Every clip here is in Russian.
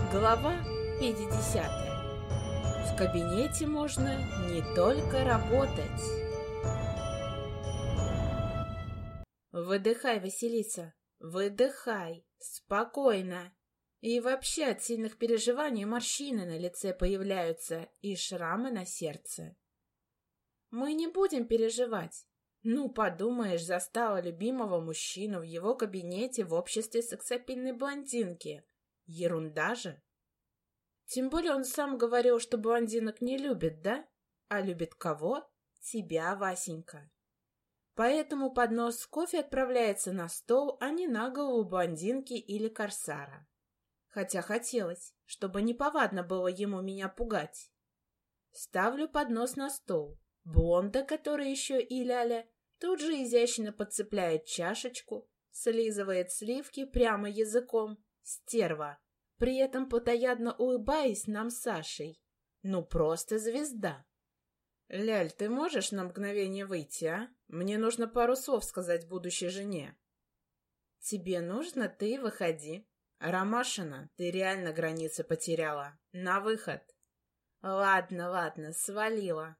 Глава 50. В кабинете можно не только работать. Выдыхай, Василиса, выдыхай, спокойно. И вообще от сильных переживаний морщины на лице появляются и шрамы на сердце. Мы не будем переживать. Ну, подумаешь, застала любимого мужчину в его кабинете в обществе сексапильной блондинки. Ерунда же. Тем более он сам говорил, что блондинок не любит, да? А любит кого? Тебя, Васенька. Поэтому поднос с кофе отправляется на стол, а не на голову блондинки или корсара. Хотя хотелось, чтобы неповадно было ему меня пугать. Ставлю поднос на стол. Блонда, которая еще и ляля, тут же изящно подцепляет чашечку, слизывает сливки прямо языком. Стерва. При этом плотоядно улыбаясь нам с Сашей. Ну, просто звезда. «Ляль, ты можешь на мгновение выйти, а? Мне нужно пару слов сказать будущей жене». «Тебе нужно, ты выходи. Ромашина, ты реально границы потеряла. На выход». «Ладно, свалила».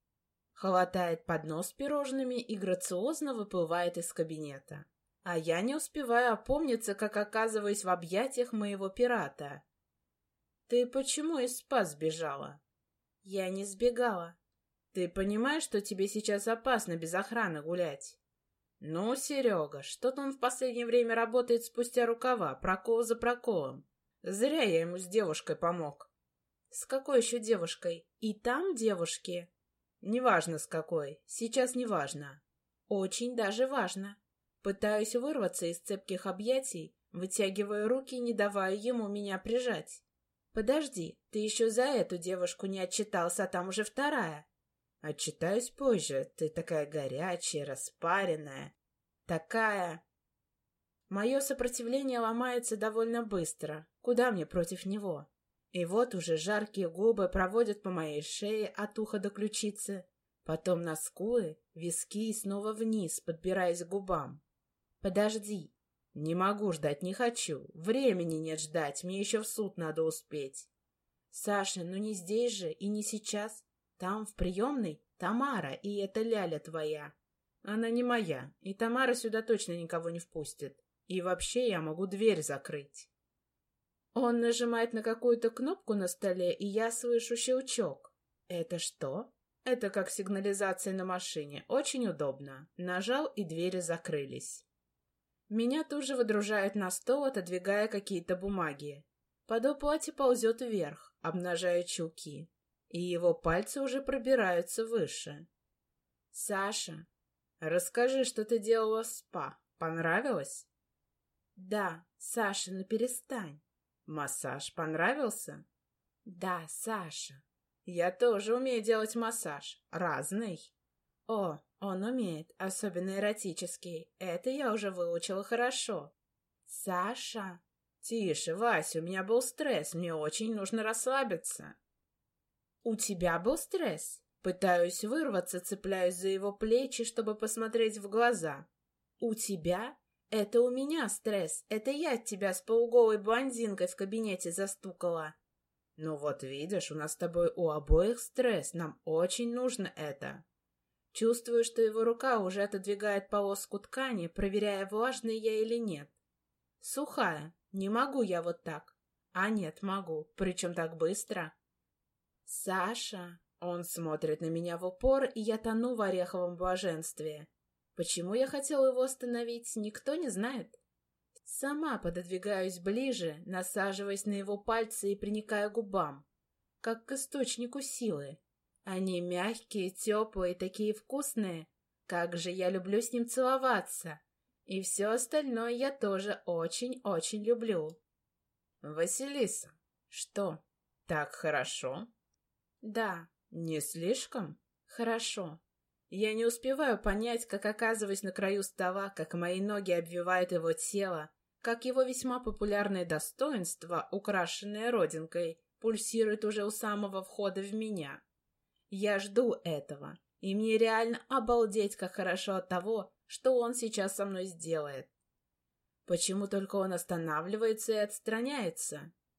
Хватает поднос с пирожными и грациозно выплывает из кабинета. А я не успеваю опомниться, как оказываюсь в объятиях моего пирата. «Ты почему из СПА сбежала?» «Я не сбегала». «Ты понимаешь, что тебе сейчас опасно без охраны гулять?» «Ну, Серега, что-то он в последнее время работает спустя рукава, прокол за проколом. Зря я ему с девушкой помог». «С какой еще девушкой? И там девушки?» «Неважно с какой, сейчас неважно». «Очень даже важно». Пытаюсь вырваться из цепких объятий, вытягивая руки, не давая ему меня прижать. «Подожди, ты еще за эту девушку не отчитался, а там уже вторая». «Отчитаюсь позже, ты такая горячая, распаренная. Такая...» Мое сопротивление ломается довольно быстро. Куда мне против него? И вот уже жаркие губы проводят по моей шее от уха до ключицы, потом на скулы, виски и снова вниз, подбираясь к губам. «Подожди». «Не могу ждать, не хочу. Времени нет ждать, мне еще в суд надо успеть». «Саша, ну не здесь же и не сейчас. Там, в приемной, Тамара, и это ляля твоя». «Она не моя, и Тамара сюда точно никого не впустит. И вообще я могу дверь закрыть». Он нажимает на какую-то кнопку на столе, и я слышу щелчок. «Это что?» «Это как сигнализация на машине. Очень удобно». Нажал, и двери закрылись. Меня тут же выдружают на стол, отодвигая какие-то бумаги. Подол платья ползет вверх, обнажая чулки, и его пальцы уже пробираются выше. «Саша, расскажи, что ты делала в СПА. Понравилось?» «Да, Саша, ну перестань». «Массаж понравился?» «Да, Саша». «Я тоже умею делать массаж. Разный». «О, он умеет, особенно эротический. Это я уже выучила хорошо». «Саша!» «Тише, Вася, у меня был стресс, мне очень нужно расслабиться». «У тебя был стресс?» Пытаюсь вырваться, цепляюсь за его плечи, чтобы посмотреть в глаза. «У тебя? Это у меня стресс. Это я тебя с полуголой блондинкой в кабинете застукала». «Ну вот видишь, у нас с тобой у обоих стресс, нам очень нужно это». Чувствую, что его рука уже отодвигает полоску ткани, проверяя, влажная я или нет. Сухая. Не могу я вот так. А нет, могу. Причем так быстро. «Саша!» Он смотрит на меня в упор, и я тону в ореховом блаженстве. Почему я хотела его остановить, никто не знает. Сама пододвигаюсь ближе, насаживаясь на его пальцы и приникая к губам, как к источнику силы. Они мягкие, теплые, такие вкусные. Как же я люблю с ним целоваться. И все остальное я тоже очень-очень люблю. «Василиса, что, так хорошо?» «Да, не слишком хорошо». Я не успеваю понять, как оказываюсь на краю стола, как мои ноги обвивают его тело, как его весьма популярное достоинство, украшенное родинкой, пульсирует уже у самого входа в меня. Я жду этого, и мне реально обалдеть, как хорошо от того, что он сейчас со мной сделает. Почему только он останавливается и отстраняется?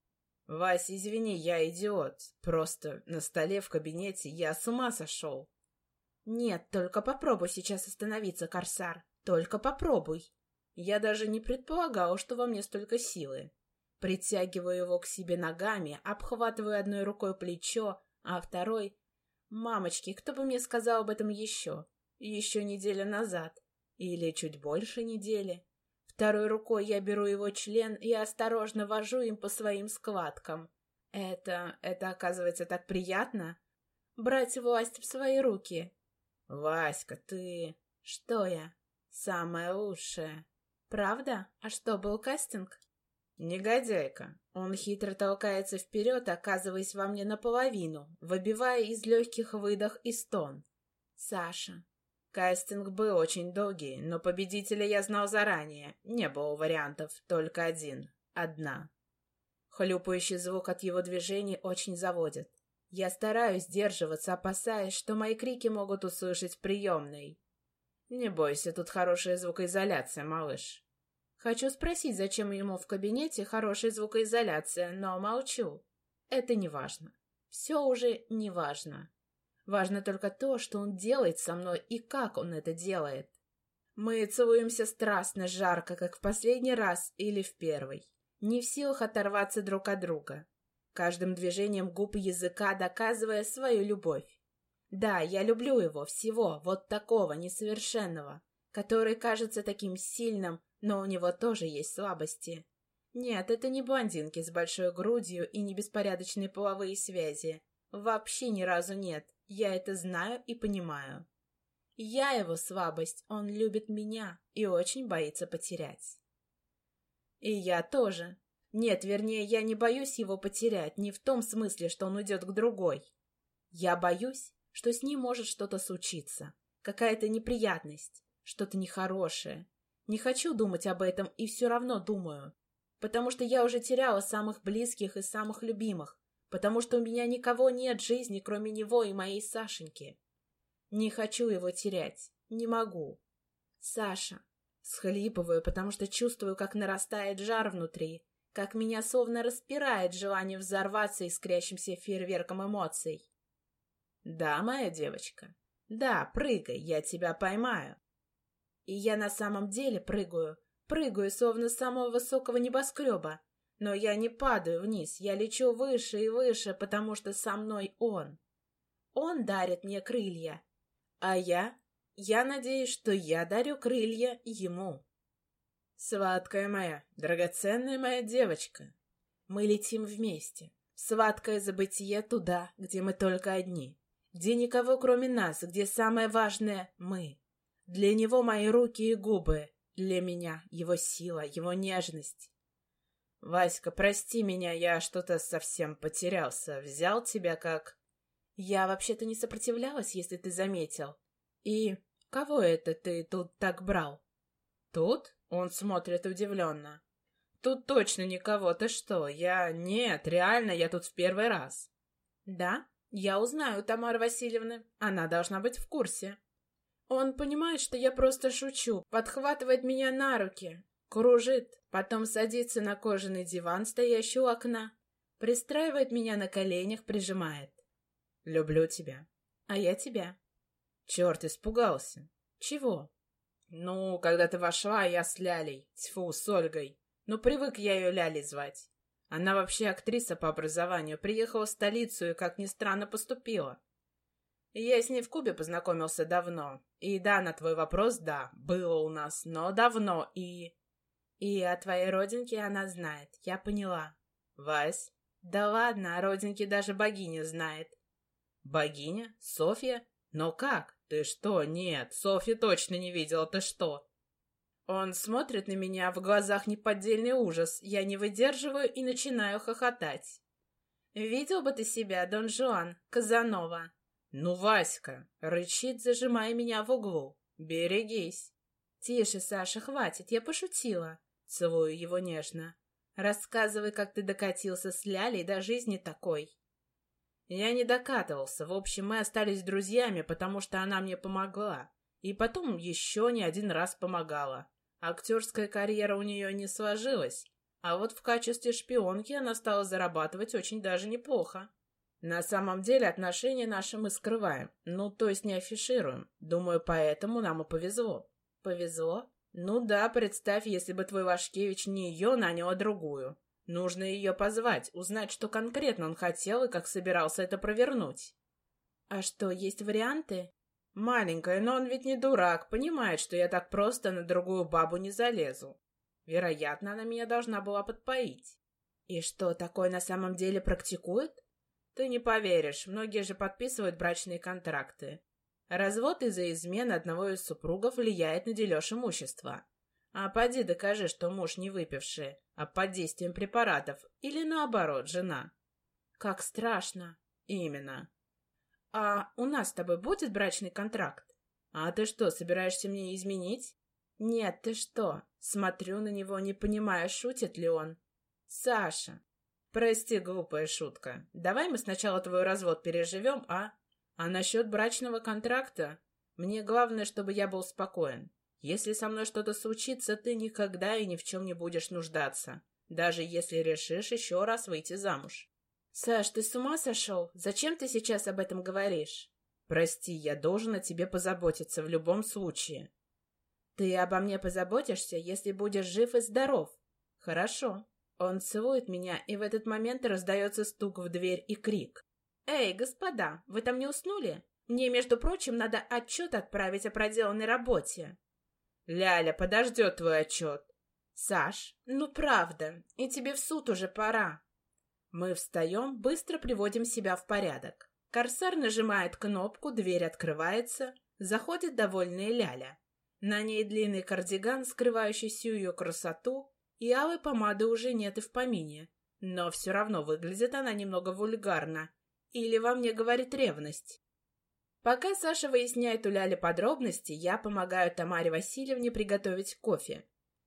Вась, извини, я идиот. Просто на столе в кабинете я с ума сошел. Нет, только попробуй сейчас остановиться, Корсар. Только попробуй. Я даже не предполагал, что во мне столько силы. Притягиваю его к себе ногами, обхватываю одной рукой плечо, а второй... Мамочки, кто бы мне сказал об этом еще? Еще неделю назад. Или чуть больше недели. Второй рукой я беру его член и осторожно вожу им по своим складкам. Это оказывается так приятно? Брать власть в свои руки. Васька, ты... Что я? Самое лучшее. Правда? А что, был кастинг? Негодяйка. Он хитро толкается вперед, оказываясь во мне наполовину, выбивая из легких выдох и стон. Саша. Кастинг был очень долгий, но победителя я знал заранее. Не было вариантов, только один. Одна. Хлюпающий звук от его движений очень заводит. Я стараюсь сдерживаться, опасаясь, что мои крики могут услышать в приемной. Не бойся, тут хорошая звукоизоляция, малыш. Хочу спросить, зачем ему в кабинете хорошая звукоизоляция, но молчу. Это не важно. Все уже не важно. Важно только то, что он делает со мной и как он это делает. Мы целуемся страстно, жарко, как в последний раз или в первый. Не в силах оторваться друг от друга. Каждым движением губ и языка доказывая свою любовь. Да, я люблю его, всего, вот такого, несовершенного, который кажется таким сильным, но у него тоже есть слабости. Нет, это не блондинки с большой грудью и не беспорядочные половые связи. Вообще ни разу нет, я это знаю и понимаю. Я его слабость, он любит меня и очень боится потерять. И я тоже. Нет, вернее, я не боюсь его потерять, не в том смысле, что он уйдет к другой. Я боюсь, что с ним может что-то случиться, какая-то неприятность, что-то нехорошее. Не хочу думать об этом и все равно думаю, потому что я уже теряла самых близких и самых любимых, потому что у меня никого нет в жизни, кроме него и моей Сашеньки. Не хочу его терять, не могу. Саша. Схлипываю, потому что чувствую, как нарастает жар внутри, как меня словно распирает желание взорваться искрящимся фейерверком эмоций. Да, моя девочка. Да, прыгай, я тебя поймаю. И я на самом деле прыгаю, словно с самого высокого небоскреба. Но я не падаю вниз, я лечу выше и выше, потому что со мной он. Он дарит мне крылья, а я надеюсь, что я дарю крылья ему. Сладкая моя, драгоценная моя девочка. Мы летим вместе, в сладкое забытие туда, где мы только одни, где никого кроме нас, где самое важное — мы. Для него мои руки и губы, для меня его сила, его нежность. Васька, прости меня, я что-то совсем потерялся, взял тебя как... Я вообще-то не сопротивлялась, если ты заметил. И кого это ты тут так брал? Тут? Он смотрит удивленно. Тут точно никого, ты что? Нет, реально, я тут в первый раз. Да? Я узнаю Тамару Васильевну, она должна быть в курсе. Он понимает, что я просто шучу, подхватывает меня на руки, кружит, потом садится на кожаный диван, стоящий у окна, пристраивает меня на коленях, прижимает. Люблю тебя. А я тебя. Черт, испугался. Чего? Ну, когда ты вошла, я с Лялей, тьфу, с Ольгой. Ну, привык я ее Лялей звать. Она вообще актриса по образованию, приехала в столицу и, как ни странно, поступила. Я с ней в Кубе познакомился давно. И да, на твой вопрос, да, было у нас, но давно, и о твоей родинке она знает, я поняла. Вась? Да ладно, о родинке даже богиня знает. Богиня? Софья? Но как? Ты что? Нет, Софью точно не видела, ты что? Он смотрит на меня, в глазах неподдельный ужас. Я не выдерживаю и начинаю хохотать. Видел бы ты себя, Дон Жуан, Казанова. Ну, Васька, рычит, зажимая меня в углу. Берегись. Тише, Саша, хватит, я пошутила. Целую его нежно. Рассказывай, как ты докатился с Лялей до жизни такой. Я не докатывался. В общем, мы остались друзьями, потому что она мне помогла. И потом еще не один раз помогала. Актерская карьера у нее не сложилась. А вот в качестве шпионки она стала зарабатывать очень даже неплохо. На самом деле отношения наши мы скрываем, ну, то есть не афишируем. Думаю, поэтому нам и повезло. Повезло? Ну да, представь, если бы твой Вашкевич не ее нанял, а другую. Нужно ее позвать, узнать, что конкретно он хотел и как собирался это провернуть. А что, есть варианты? Маленькая, но он ведь не дурак, понимает, что я так просто на другую бабу не залезу. Вероятно, она меня должна была подпоить. И что, такое на самом деле практикует? Ты не поверишь, многие же подписывают брачные контракты. Развод из-за измены одного из супругов влияет на дележ имущества. А поди докажи, что муж не выпивший, а под действием препаратов, или наоборот, жена. Как страшно. Именно. А у нас с тобой будет брачный контракт? А ты что, собираешься мне изменить? Нет, ты что? Смотрю на него, не понимая, шутит ли он. Саша. Прости, глупая шутка. Давай мы сначала твой развод переживем, а? А насчет брачного контракта? Мне главное, чтобы я был спокоен. Если со мной что-то случится, ты никогда и ни в чем не будешь нуждаться. Даже если решишь еще раз выйти замуж. Саш, ты с ума сошел? Зачем ты сейчас об этом говоришь? Прости, я должен о тебе позаботиться в любом случае. Ты обо мне позаботишься, если будешь жив и здоров. Хорошо. Он целует меня, и в этот момент раздается стук в дверь и крик. «Эй, господа, вы там не уснули? Мне, между прочим, надо отчет отправить о проделанной работе». «Ляля, подождет твой отчет». «Саш, ну правда, и тебе в суд уже пора». Мы встаем, быстро приводим себя в порядок. Корсар нажимает кнопку, дверь открывается, заходит довольная Ляля. На ней длинный кардиган, скрывающий всю ее красоту, и алой помады уже нет и в помине. Но все равно выглядит она немного вульгарно. Или во мне говорит ревность. Пока Саша выясняет у Ляли подробности, я помогаю Тамаре Васильевне приготовить кофе.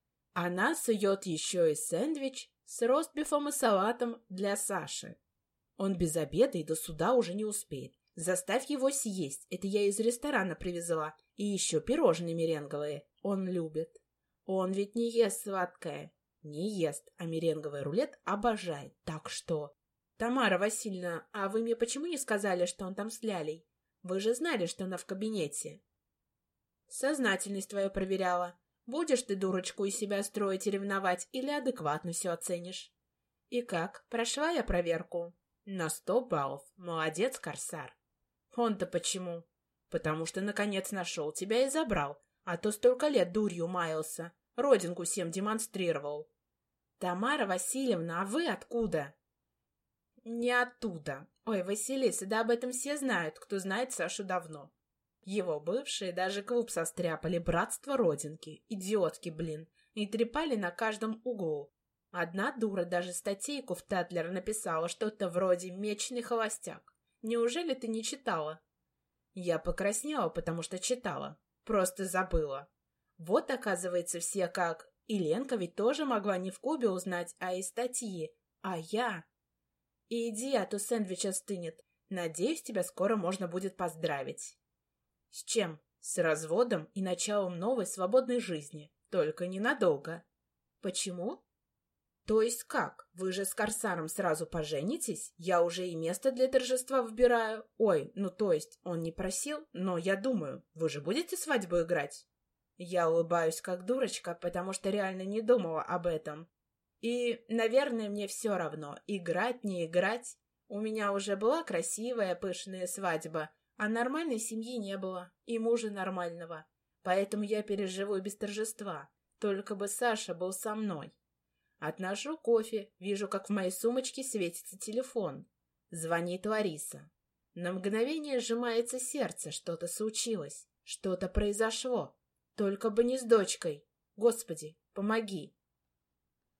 Она сует еще и сэндвич с ростбифом и салатом для Саши. Он без обеда и до суда уже не успеет. Заставь его съесть, это я из ресторана привезла. И еще пирожные меренговые. Он любит. Он ведь не ест сладкое. Не ест, а меренговый рулет обожает. Так что... Тамара Васильевна, а вы мне почему не сказали, что он там с Лялей? Вы же знали, что она в кабинете. Сознательность твою проверяла. Будешь ты дурочку из себя строить и ревновать, или адекватно все оценишь? И как, прошла я проверку? На 100 баллов. Молодец, Корсар. Он-то почему? Потому что, наконец, нашел тебя и забрал, а то столько лет дурью маялся, родинку всем демонстрировал. Тамара Васильевна, а вы откуда? Не оттуда. Ой, Василиса, да об этом все знают, кто знает Сашу давно. Его бывшие даже клуб состряпали, братство родинки, идиотки, блин, и трепали на каждом углу. Одна дура даже статейку в Татлер написала что-то вроде «Мечный холостяк». Неужели ты не читала? Я покраснела, потому что читала. Просто забыла. Вот, оказывается, все как... И Ленка ведь тоже могла не в клубе узнать, а из статьи. А я... Иди, а то сэндвич остынет. Надеюсь, тебя скоро можно будет поздравить. С чем? С разводом и началом новой свободной жизни. Только ненадолго. Почему? То есть как? Вы же с Корсаром сразу поженитесь? Я уже и место для торжества выбираю. Ой, ну то есть, он не просил, но я думаю, вы же будете свадьбу играть? Я улыбаюсь как дурочка, потому что реально не думала об этом. И, наверное, мне все равно, играть, не играть. У меня уже была красивая, пышная свадьба, а нормальной семьи не было, и мужа нормального. Поэтому я переживу без торжества, только бы Саша был со мной. Отношу кофе, вижу, как в моей сумочке светится телефон. Звонит Лариса. На мгновение сжимается сердце, что-то случилось, что-то произошло. Только бы не с дочкой. Господи, помоги.